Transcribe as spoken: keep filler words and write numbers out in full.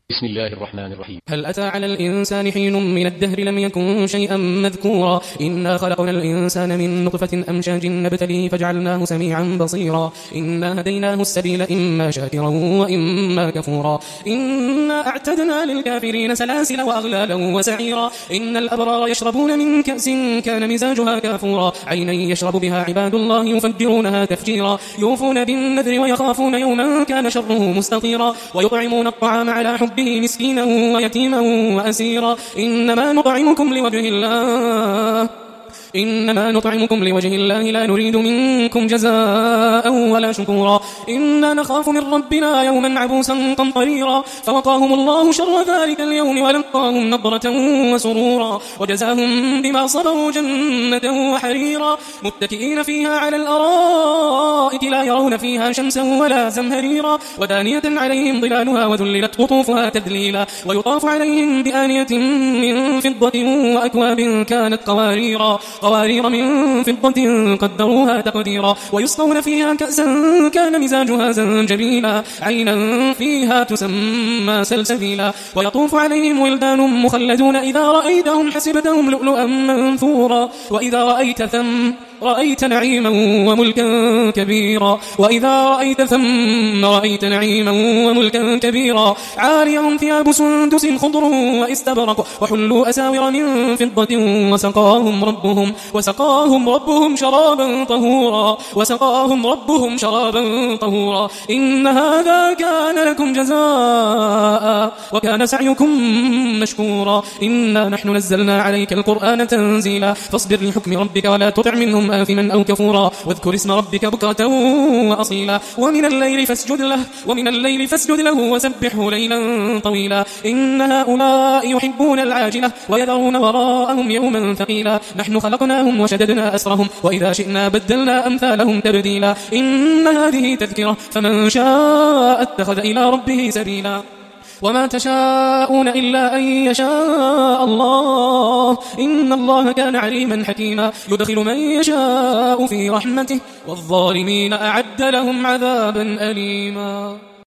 بسم الله الرحمن الرحيم. هل أتى على الإنسان حين من الدهر لم يكن شيئا مذكورا إنا خلقنا الإنسان من نطفة أمشاج نبتليه فجعلناه سميعا بصيرا إنا هديناه السبيل إما شاكرا وإما كفورا إنا أعتدنا للكافرين سلاسل وأغلالا وسعيرا إن الأبرار يشربون من كأس كان مزاجها كافورا عينا يشرب بها عباد الله يفجرونها تفجيرا يوفون بالنذر ويخافون يوما كان شره مستطيرا ويطعمون الطعام على حبه مسكينا ويتيما وأسيرا إنما نطعمكم لوجه الله إنما نطعمكم لوجه الله لا نريد منكم جزاء ولا شكورا إنا نخاف من ربنا يوما عبوسا قمطريرا فوقاهم الله شر ذلك اليوم ولقاهم نضرة وسرورا وجزاهم بما صبروا جنة وحريرا متكئين فيها على الأرائك لا يرون فيها شمسا ولا زمهريرا ودانية عليهم ظلالها وذللت قطوفها تذليلا ويطاف عليهم بآنية من فضة وأكواب كانت قواريرا قوارير من فضة قدروها تقديرا ويسقون فيها كأسا كان مزاجها زنجبيلا عينا فيها تسمى سلسبيلا ويطوف عليهم ولدان مخلدون إذا رأيتهم حسبتهم لؤلؤا منثورا وإذا رأيت ثم رأيت نعيما وملكا كبيرا وإذا رأيت ثم رأيت نعيما وملكا كبيرا عاليهم ثياب سندس خضر واستبرق وحلوا أساور من فضة وسقاهم ربهم وسقاهم ربهم شرابا طهورا وسقاهم ربهم شرابا طهورا إن هذا كان لكم جزاء وكان سعيكم مشكورا إنا نحن نزلنا عليك القرآن تنزيلا فاصبر لحكم ربك ولا تطع منهم آثما أو كفورا واذكر اسم ربك بكرة وأصيلا ومن الليل فاسجد له ومن الليل فاسجد له وسبحه ليلا طويلا إن هؤلاء يحبون العاجلة ويذرون وراءهم يوما ثقيلا نحن خلقناهم وشددنا أسرهم وإذا شئنا بدلنا أمثالهم تبديلا إن هذه تذكرة فمن شاء اتخذ إلى ربه سبيلا وما تشاءون إلا أن يشاء الله إن الله كان عليما حكيما يدخل من يشاء في رحمته والظالمين أعد لهم عذابا أليما.